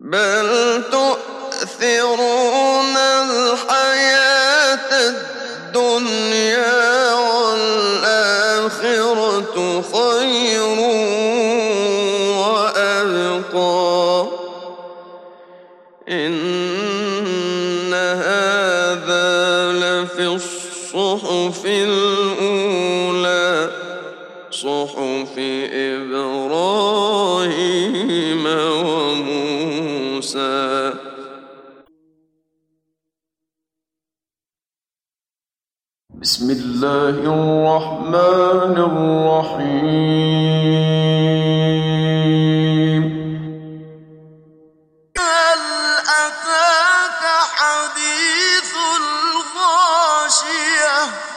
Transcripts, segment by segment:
بل تؤثرون الحياة الدنيا والآخرة خير وأبقى إن هذا لفي الصحف الأولى صحف إبراهيم وموسى. بسم الله الرحمن الرحيم. هل أتاك حديث الغاشية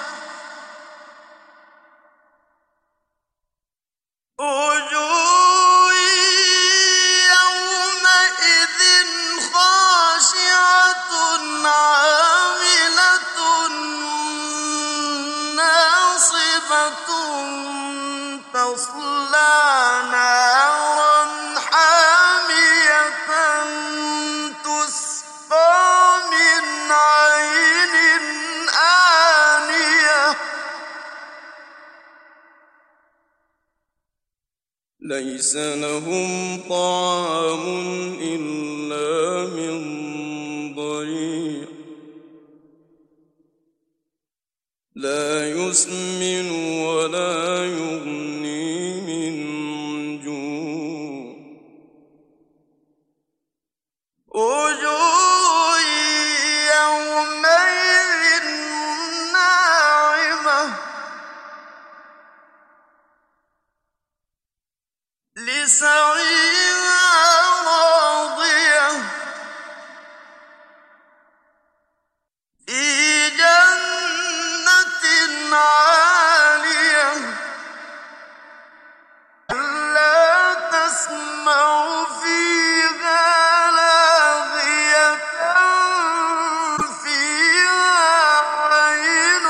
وجوه يومئذ خاشعة عاملة ناصبة تصلى نارا حامية تسقى من عين آنية ليس لهم طعام إلا من ضريع لا يسمن ولا يغني من جوع وجوه يومئذ ناعمة لسعيها راضية في جنة عالية لا تسمع فيها لاغية فيها عين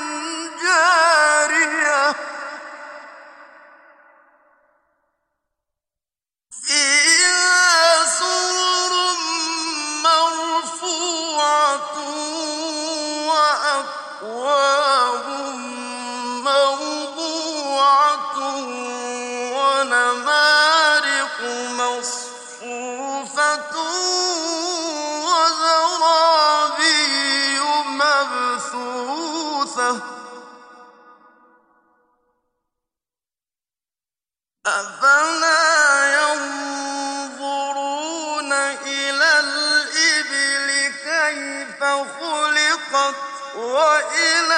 جارية فيها سرر مرفوعة وأكواب موضوعة ونمارق مصفوفة وزرابي مبثوثة أفلا ينظرون إلى الإبل كيف خلقت وإلى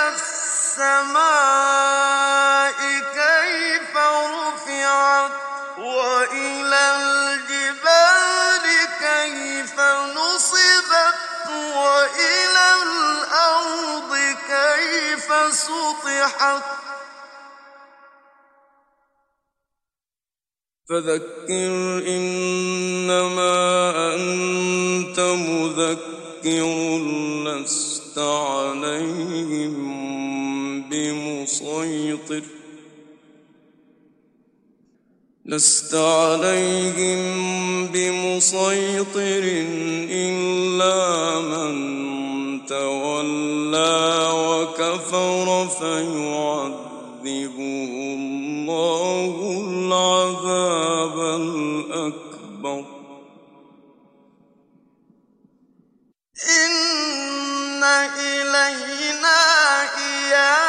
السماء كيف رفعت وإلى الجبال كيف نصبت وإلى الأرض كيف سطحت فذكر إنما أنت مذكر لست عليهم بمسيطر إلا من تولى وكفر فيعذبه الله العذاب الأكبر إن إلينا إيابهم